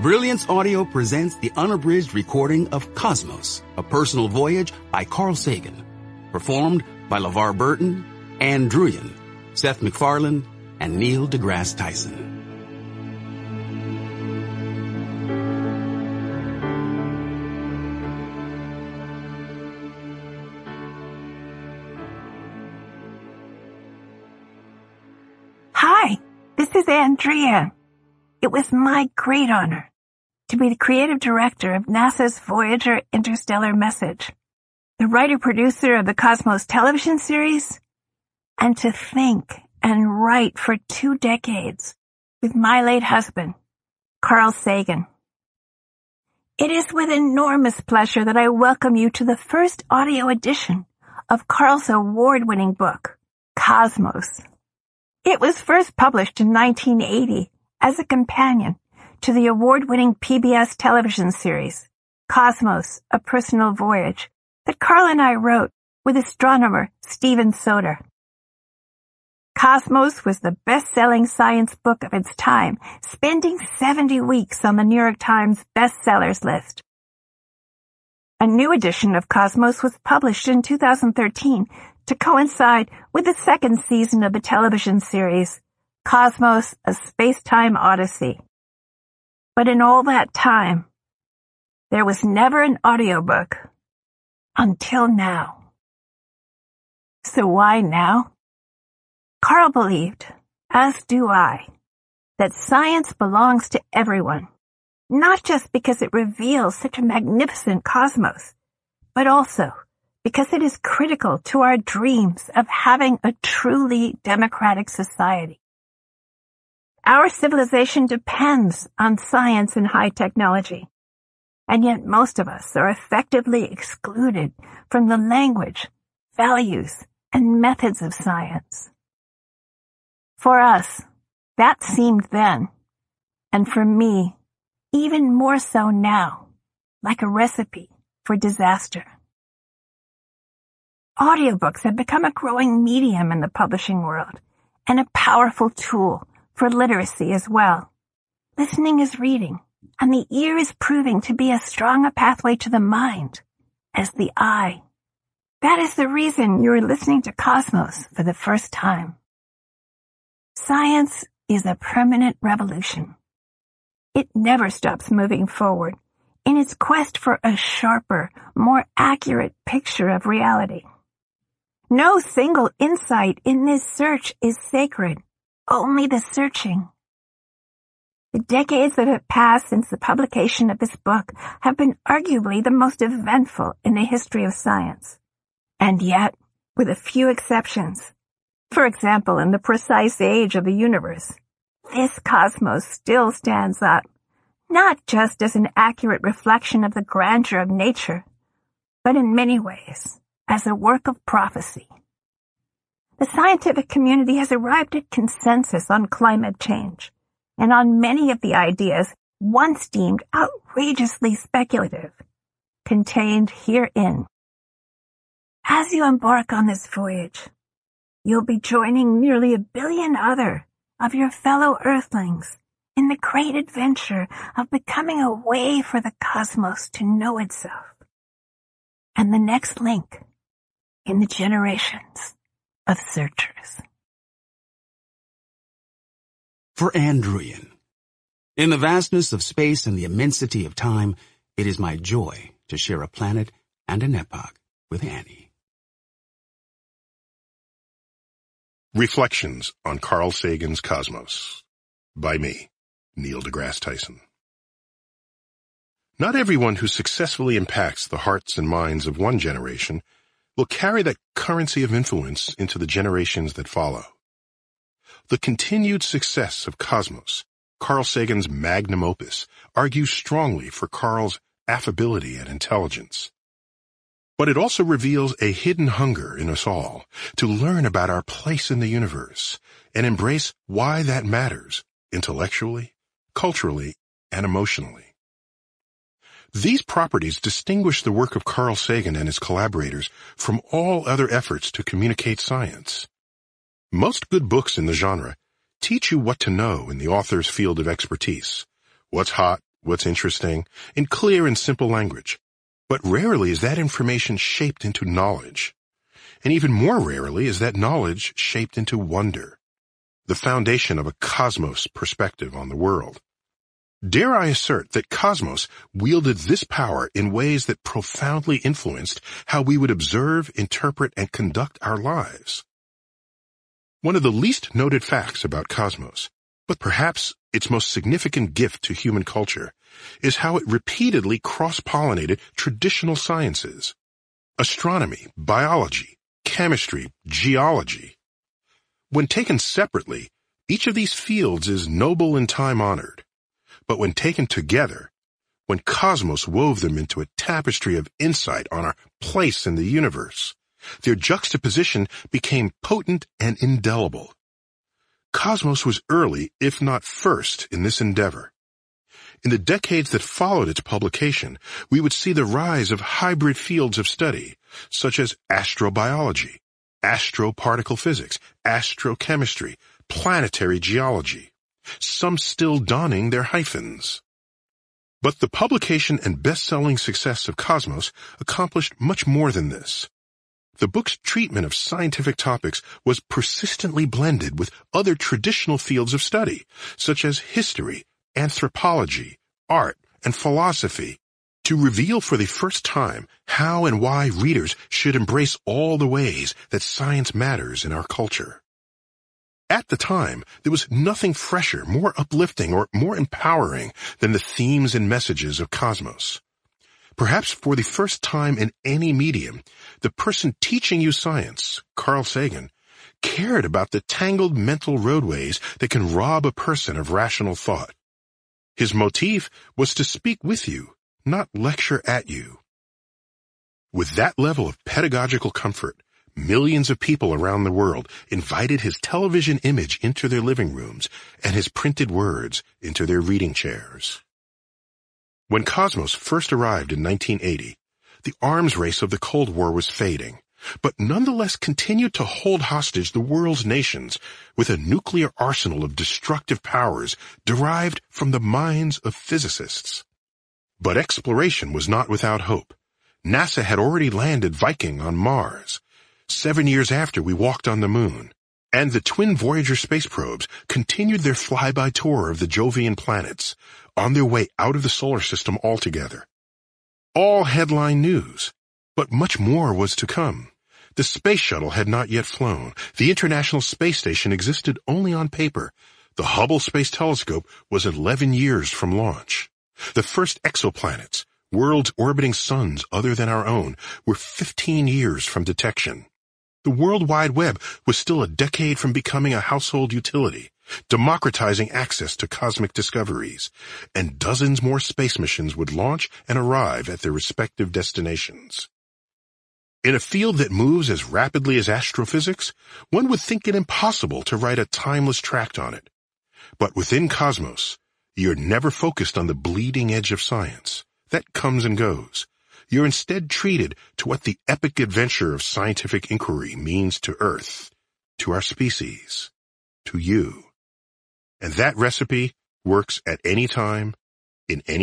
Brilliance Audio presents the unabridged recording of Cosmos, A Personal Voyage by Carl Sagan. Performed by LeVar Burton, Ann Druyan, Seth MacFarlane, and Neil deGrasse Tyson. Hi, this is Ann Druyan. It was my great honor to be the creative director of NASA's Voyager Interstellar Message, the writer-producer of the Cosmos television series, and to think and write for 2 decades with my late husband, Carl Sagan. It is with enormous pleasure that I welcome you to the first audio edition of Carl's award-winning book, Cosmos. It was first published in 1980 as a companion to the award-winning PBS television series, Cosmos, A Personal Voyage, that Carl and I wrote with astronomer Steven Soter. Cosmos was the best-selling science book of its time, spending 70 weeks on the New York Times bestsellers list. A new edition of Cosmos was published in 2013 to coincide with the second season of the television series, Cosmos, A Space-Time Odyssey. But in all that time, there was never an audiobook until now. So why now? Carl believed, as do I, that science belongs to everyone, not just because it reveals such a magnificent cosmos, but also because it is critical to our dreams of having a truly democratic society. Our civilization depends on science and high technology, and yet most of us are effectively excluded from the language, values, and methods of science. For us, that seemed then, and for me, even more so now, like a recipe for disaster. Audiobooks have become a growing medium in the publishing world, and a powerful tool for literacy as well. Listening is reading, and the ear is proving to be as strong a pathway to the mind as the eye. That is the reason you are listening to Cosmos for the first time. Science is a permanent revolution. It never stops moving forward in its quest for a sharper, more accurate picture of reality. No single insight in this search is sacred, only the searching. The decades that have passed since the publication of this book have been arguably the most eventful in the history of science. And yet, with a few exceptions, for example, in the precise age of the universe, this cosmos still stands up, not just as an accurate reflection of the grandeur of nature, but in many ways as a work of prophecy. The scientific community has arrived at consensus on climate change and on many of the ideas once deemed outrageously speculative, contained herein. As you embark on this voyage, you'll be joining nearly 1 billion other of your fellow Earthlings in the great adventure of becoming a way for the cosmos to know itself, and the next link in the generations of searchers. For Ann Druyan. In the vastness of space and the immensity of time, it is my joy to share a planet and an epoch with Annie. Reflections on Carl Sagan's Cosmos by me, Neil deGrasse Tyson. Not everyone who successfully impacts the hearts and minds of one generation will carry that currency of influence into the generations that follow. The continued success of Cosmos, Carl Sagan's magnum opus, argues strongly for Carl's affability and intelligence. But it also reveals a hidden hunger in us all to learn about our place in the universe and embrace why that matters intellectually, culturally, and emotionally. These properties distinguish the work of Carl Sagan and his collaborators from all other efforts to communicate science. Most good books in the genre teach you what to know in the author's field of expertise, what's hot, what's interesting, in clear and simple language. But rarely is that information shaped into knowledge. And even more rarely is that knowledge shaped into wonder, the foundation of a cosmos perspective on the world. Dare I assert that Cosmos wielded this power in ways that profoundly influenced how we would observe, interpret, and conduct our lives. One of the least noted facts about Cosmos, but perhaps its most significant gift to human culture, is how it repeatedly cross-pollinated traditional sciences. Astronomy, biology, chemistry, geology. When taken separately, each of these fields is noble and time-honored. But when taken together, when Cosmos wove them into a tapestry of insight on our place in the universe, their juxtaposition became potent and indelible. Cosmos was early, if not first, in this endeavor. In the decades that followed its publication, we would see the rise of hybrid fields of study, such as astrobiology, astroparticle physics, astrochemistry, planetary geology, some still donning their hyphens. But the publication and best-selling success of Cosmos accomplished much more than this. The book's treatment of scientific topics was persistently blended with other traditional fields of study, such as history, anthropology, art, and philosophy, to reveal for the first time how and why readers should embrace all the ways that science matters in our culture. At the time, there was nothing fresher, more uplifting, or more empowering than the themes and messages of Cosmos. Perhaps for the first time in any medium, the person teaching you science, Carl Sagan, cared about the tangled mental roadways that can rob a person of rational thought. His motif was to speak with you, not lecture at you. With that level of pedagogical comfort, millions of people around the world invited his television image into their living rooms and his printed words into their reading chairs. When Cosmos first arrived in 1980, the arms race of the Cold War was fading, but nonetheless continued to hold hostage the world's nations with a nuclear arsenal of destructive powers derived from the minds of physicists. But exploration was not without hope. NASA had already landed Viking on Mars. 7 years after we walked on the moon, and the twin Voyager space probes continued their flyby tour of the Jovian planets, on their way out of the solar system altogether. All headline news, but much more was to come. The space shuttle had not yet flown. The International Space Station existed only on paper. The Hubble Space Telescope was 11 years from launch. The first exoplanets, worlds orbiting suns other than our own, were 15 years from detection. The World Wide Web was still a decade from becoming a household utility, democratizing access to cosmic discoveries, and dozens more space missions would launch and arrive at their respective destinations. In a field that moves as rapidly as astrophysics, one would think it impossible to write a timeless tract on it. But within Cosmos, you're never focused on the bleeding edge of science. That comes and goes. You're instead treated to what the epic adventure of scientific inquiry means to Earth, to our species, to you. And that recipe works at any time, in any